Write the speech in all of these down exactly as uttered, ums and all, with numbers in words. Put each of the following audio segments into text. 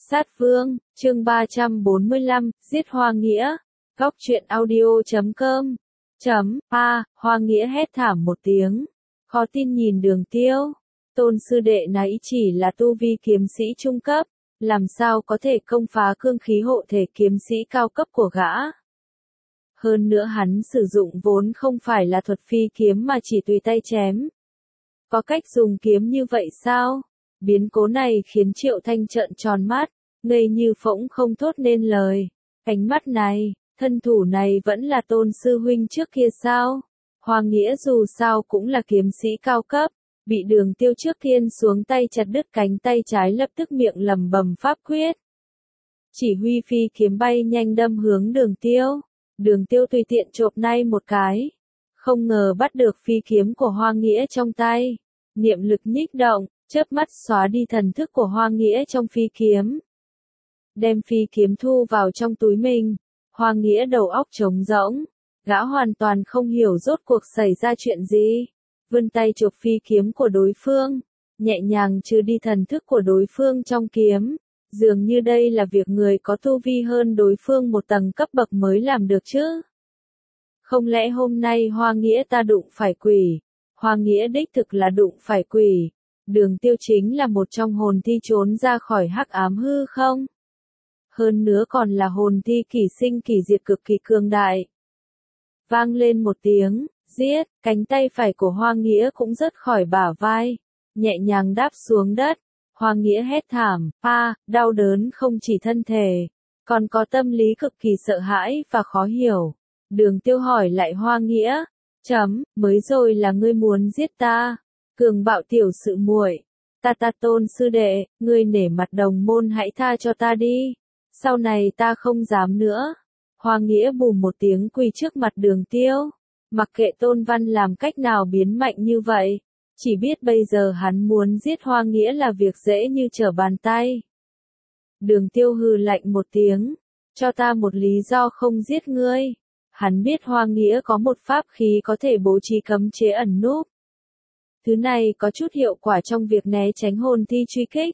Sát Vương, chương ba trăm bốn mươi lăm, giết Hoa Nghĩa. Góc truyện audio chấm com. Chấm, a, Hoa Nghĩa hét thảm một tiếng. Khó tin nhìn Đường Tiêu. Tôn sư đệ nãy chỉ là tu vi kiếm sĩ trung cấp, làm sao có thể công phá cương khí hộ thể kiếm sĩ cao cấp của gã. Hơn nữa hắn sử dụng vốn không phải là thuật phi kiếm mà chỉ tùy tay chém. Có cách dùng kiếm như vậy sao? Biến cố này khiến Triệu Thanh trợn tròn mắt, ngây như phỗng không thốt nên lời. Ánh mắt này, thân thủ này vẫn là Tôn sư huynh trước kia sao? Hoa Nghĩa dù sao cũng là kiếm sĩ cao cấp, bị Đường Tiêu trước tiên xuống tay chặt đứt cánh tay trái lập tức miệng lẩm bẩm pháp quyết. Chỉ huy phi kiếm bay nhanh đâm hướng Đường Tiêu. Đường Tiêu tùy tiện chộp nay một cái, không ngờ bắt được phi kiếm của Hoa Nghĩa trong tay. Niệm lực nhích động, chớp mắt xóa đi thần thức của Hoa Nghĩa trong phi kiếm. Đem phi kiếm thu vào trong túi mình, Hoa Nghĩa đầu óc trống rỗng, gã hoàn toàn không hiểu rốt cuộc xảy ra chuyện gì. Vươn tay chụp phi kiếm của đối phương, nhẹ nhàng trừ đi thần thức của đối phương trong kiếm. Dường như đây là việc người có tu vi hơn đối phương một tầng cấp bậc mới làm được chứ. Không lẽ hôm nay Hoa Nghĩa ta đụng phải quỷ? Hoa Nghĩa đích thực là đụng phải quỷ. Đường Tiêu chính là một trong hồn thi trốn ra khỏi hắc ám hư không? Hơn nữa còn là hồn thi kỳ sinh kỳ diệt cực kỳ cường đại. Vang lên một tiếng, giết, cánh tay phải của Hoa Nghĩa cũng rớt khỏi bả vai, nhẹ nhàng đáp xuống đất. Hoa Nghĩa hét thảm, a, đau đớn không chỉ thân thể, còn có tâm lý cực kỳ sợ hãi và khó hiểu. Đường Tiêu hỏi lại Hoa Nghĩa, chấm, mới rồi là ngươi muốn giết ta, cường bạo tiểu sự muội, ta ta Tôn sư đệ, ngươi nể mặt đồng môn hãy tha cho ta đi, sau này ta không dám nữa. Hoa Nghĩa bùm một tiếng quỳ trước mặt Đường Tiêu, mặc kệ Tôn Văn làm cách nào biến mạnh như vậy. Chỉ biết bây giờ hắn muốn giết Hoa Nghĩa là việc dễ như trở bàn tay. Đường Tiêu hừ lạnh một tiếng, cho ta một lý do không giết ngươi. Hắn biết Hoa Nghĩa có một pháp khí có thể bố trí cấm chế ẩn núp. Thứ này có chút hiệu quả trong việc né tránh hồn thi truy kích.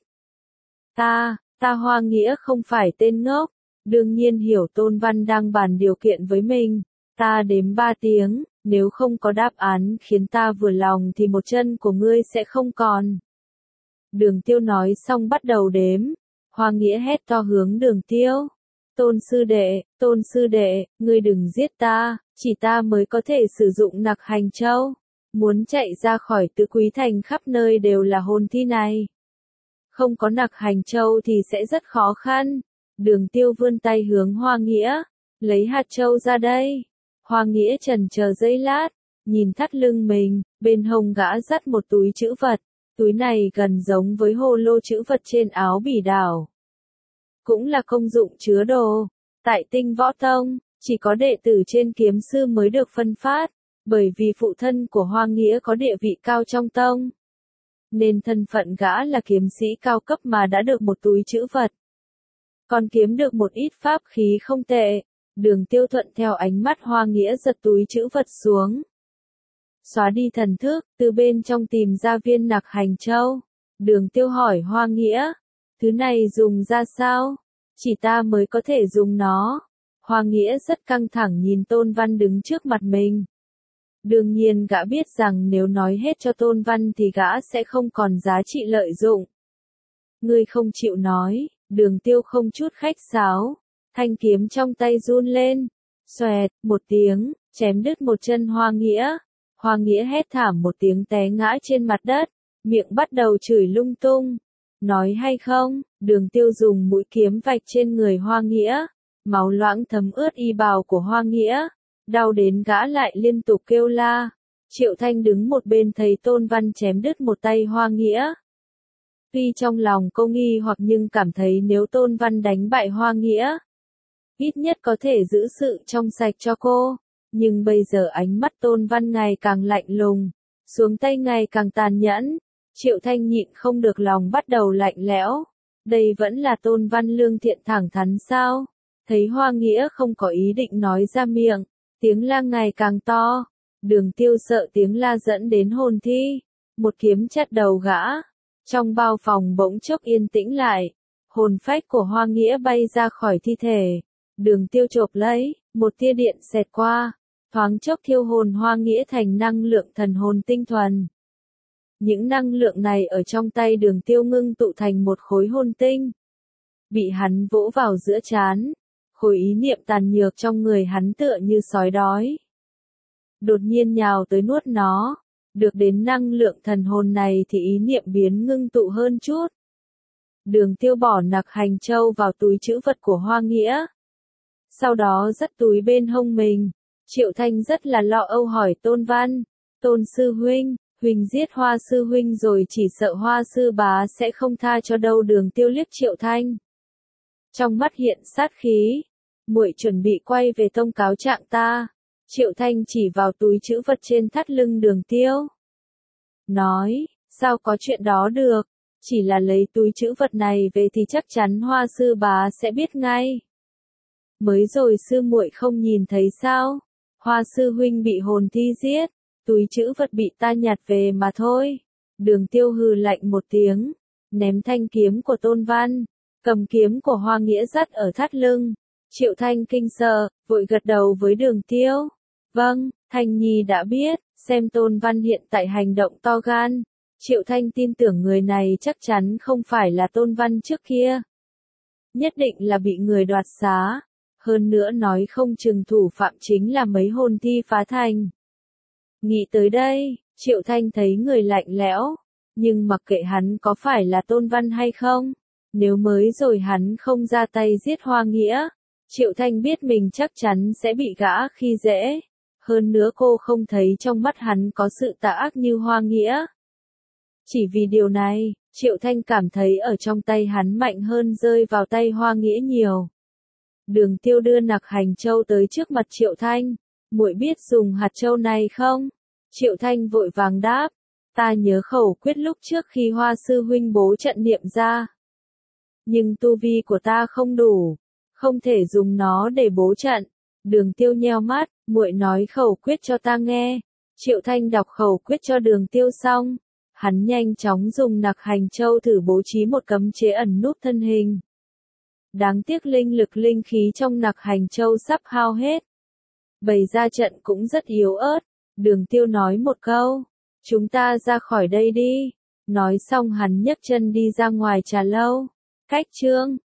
Ta, ta Hoa Nghĩa không phải tên ngốc, đương nhiên hiểu Tôn Văn đang bàn điều kiện với mình. Ta đếm ba tiếng. Nếu không có đáp án khiến ta vừa lòng thì một chân của ngươi sẽ không còn. Đường Tiêu nói xong bắt đầu đếm. Hoa Nghĩa hét to hướng Đường Tiêu. Tôn sư đệ, Tôn sư đệ, ngươi đừng giết ta, chỉ ta mới có thể sử dụng Nặc Hành Châu. Muốn chạy ra khỏi Tứ Quý Thành khắp nơi đều là hồn thi này. Không có Nặc Hành Châu thì sẽ rất khó khăn. Đường Tiêu vươn tay hướng Hoa Nghĩa. Lấy hạt châu ra đây. Hoa Nghĩa chần chờ giây lát, nhìn thắt lưng mình, bên hông gã dắt một túi trữ vật, túi này gần giống với hồ lô trữ vật trên áo bỉ đảo. Cũng là công dụng chứa đồ, tại Tinh Võ Tông, chỉ có đệ tử trên kiếm sư mới được phân phát, bởi vì phụ thân của Hoa Nghĩa có địa vị cao trong tông. Nên thân phận gã là kiếm sĩ cao cấp mà đã được một túi trữ vật. Còn kiếm được một ít pháp khí không tệ. Đường Tiêu thuận theo ánh mắt Hoa Nghĩa giật túi trữ vật xuống. Xóa đi thần thức, từ bên trong tìm ra viên Nặc Hành Châu. Đường Tiêu hỏi Hoa Nghĩa, thứ này dùng ra sao? Chỉ ta mới có thể dùng nó. Hoa Nghĩa rất căng thẳng nhìn Tôn Văn đứng trước mặt mình. Đương nhiên gã biết rằng nếu nói hết cho Tôn Văn thì gã sẽ không còn giá trị lợi dụng. Ngươi không chịu nói, Đường Tiêu không chút khách sáo. Thanh kiếm trong tay run lên, xoẹt, một tiếng, chém đứt một chân Hoa Nghĩa. Hoa Nghĩa hét thảm một tiếng té ngã trên mặt đất, miệng bắt đầu chửi lung tung. Nói hay không, Đường Tiêu dùng mũi kiếm vạch trên người Hoa Nghĩa, máu loãng thấm ướt y bào của Hoa Nghĩa, đau đến gã lại liên tục kêu la. Triệu Thanh đứng một bên thấy Tôn Văn chém đứt một tay Hoa Nghĩa. Tuy trong lòng cô nghi hoặc nhưng cảm thấy nếu Tôn Văn đánh bại Hoa Nghĩa, ít nhất có thể giữ sự trong sạch cho cô, nhưng bây giờ ánh mắt Tôn Văn ngày càng lạnh lùng, xuống tay ngày càng tàn nhẫn, Triệu Thanh nhịn không được lòng bắt đầu lạnh lẽo, đây vẫn là Tôn Văn lương thiện thẳng thắn sao? Thấy Hoa Nghĩa không có ý định nói ra miệng, tiếng la ngày càng to, Đường Tiêu sợ tiếng la dẫn đến hồn thi, một kiếm chặt đầu gã, trong bao phòng bỗng chốc yên tĩnh lại. Hồn phách của Hoa Nghĩa bay ra khỏi thi thể. Đường Tiêu chộp lấy, một tia điện xẹt qua, thoáng chốc thiêu hồn Hoa Nghĩa thành năng lượng thần hồn tinh thuần. Những năng lượng này ở trong tay Đường Tiêu ngưng tụ thành một khối hồn tinh. Bị hắn vỗ vào giữa trán, khối ý niệm tàn nhược trong người hắn tựa như sói đói. Đột nhiên nhào tới nuốt nó, được đến năng lượng thần hồn này thì ý niệm biến ngưng tụ hơn chút. Đường Tiêu bỏ nặc hành châu vào túi trữ vật của Hoa Nghĩa. Sau đó dắt túi bên hông mình, Triệu Thanh rất là lo âu hỏi Tôn Văn, Tôn Sư Huynh, Huỳnh giết Hoa Sư Huynh rồi chỉ sợ Hoa Sư Bá sẽ không tha cho đâu. Đường Tiêu liếc Triệu Thanh. Trong mắt hiện sát khí, muội chuẩn bị quay về tông cáo trạng ta. Triệu Thanh chỉ vào túi trữ vật trên thắt lưng Đường Tiêu. Nói, sao có chuyện đó được, chỉ là lấy túi trữ vật này về thì chắc chắn Hoa Sư Bá sẽ biết ngay. Mới rồi sư muội không nhìn thấy sao, Hoa Sư Huynh bị hồn thi giết, túi trữ vật bị ta nhặt về mà thôi. Đường Tiêu hừ lạnh một tiếng, ném thanh kiếm của Tôn Văn, cầm kiếm của Hoa Nghĩa dắt ở thắt lưng. Triệu Thanh kinh sợ, vội gật đầu với Đường Tiêu. Vâng, Thanh Nhi đã biết, xem Tôn Văn hiện tại hành động to gan. Triệu Thanh tin tưởng người này chắc chắn không phải là Tôn Văn trước kia. Nhất định là bị người đoạt xá. Hơn nữa nói không chừng thủ phạm chính là mấy hồn thi phá thành. Nghĩ tới đây, Triệu Thanh thấy người lạnh lẽo. Nhưng mặc kệ hắn có phải là Tôn Văn hay không, nếu mới rồi hắn không ra tay giết Hoa Nghĩa, Triệu Thanh biết mình chắc chắn sẽ bị gã khi dễ. Hơn nữa cô không thấy trong mắt hắn có sự tà ác như Hoa Nghĩa. Chỉ vì điều này, Triệu Thanh cảm thấy ở trong tay hắn mạnh hơn rơi vào tay Hoa Nghĩa nhiều. Đường Tiêu đưa nặc hành châu tới trước mặt Triệu Thanh. Muội biết dùng hạt châu này không? Triệu Thanh vội vàng đáp. Ta nhớ khẩu quyết lúc trước khi Hoa Sư Huynh bố trận niệm ra. Nhưng tu vi của ta không đủ, không thể dùng nó để bố trận. Đường Tiêu nheo mắt, muội nói khẩu quyết cho ta nghe. Triệu Thanh đọc khẩu quyết cho Đường Tiêu xong, hắn nhanh chóng dùng nặc hành châu thử bố trí một cấm chế ẩn núp thân hình. Đáng tiếc linh lực linh khí trong nặc hành châu sắp hao hết. Bày ra trận cũng rất yếu ớt. Đường Tiêu nói một câu, chúng ta ra khỏi đây đi. Nói xong hắn nhấc chân đi ra ngoài trà lâu. Cách chương